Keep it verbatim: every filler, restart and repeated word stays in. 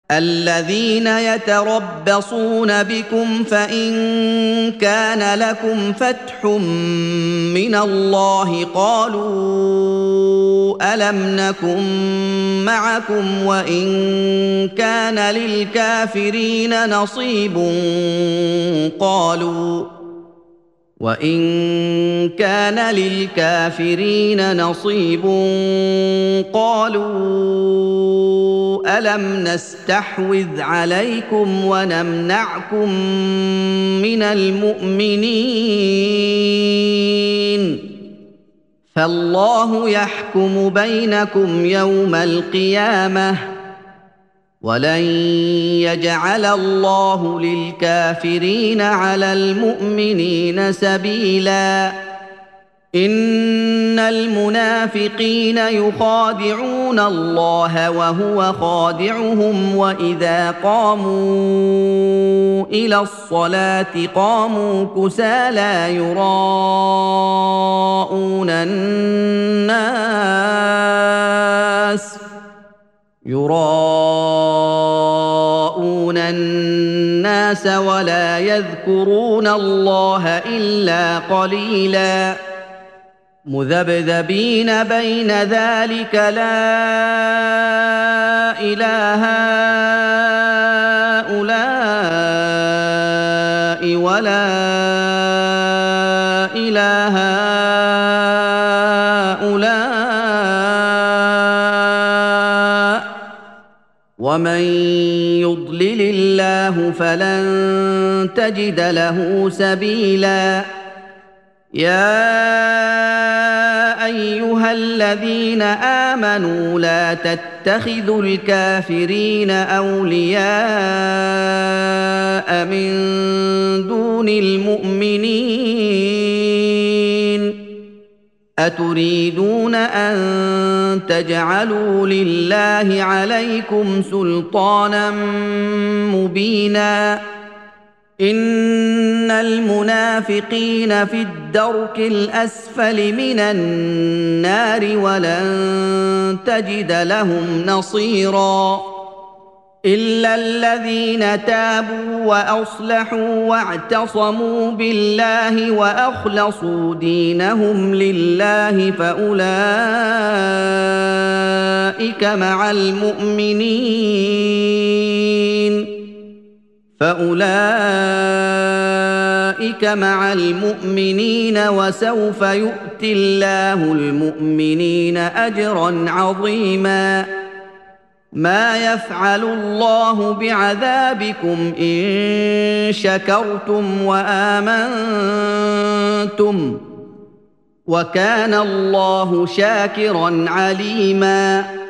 الذين يتربصون بكم فإن كان لكم فتح من الله قالوا ألم نكن معكم وإن كان للكافرين نصيب قالوا وإن كان للكافرين نصيب قالوا ألم نستحوذ عليكم ونمنعكم من المؤمنين فالله يحكم بينكم يوم القيامة ولن يجعل الله للكافرين على المؤمنين سبيلا إن المنافقين يخادعون الله وهو خادعهم وإذا قاموا إلى الصلاة قاموا كسالى يراءون الناس يراءون الناس ولا يذكرون الله إلا قليلا مذبذبين بين ذلك لا إله هؤلاء ولا إله هؤلاء ومن يضلل الله فلن تجد له سبيلا يا أيها الذين آمنوا لا تتخذوا الكافرين أولياء من دون المؤمنين أتريدون أن تجعلوا لله عليكم سلطانا مبينا إن المنافقين في الدرك الأسفل من النار ولن تجد لهم نصيرا إلا الذين تابوا وأصلحوا واعتصموا بالله وأخلصوا دينهم لله فأولئك مع المؤمنين فأولئك مع المؤمنين وسوف يؤتي الله المؤمنين أجرا عظيما ما يفعل الله بعذابكم إن شكرتم وآمنتم وكان الله شاكرا عليما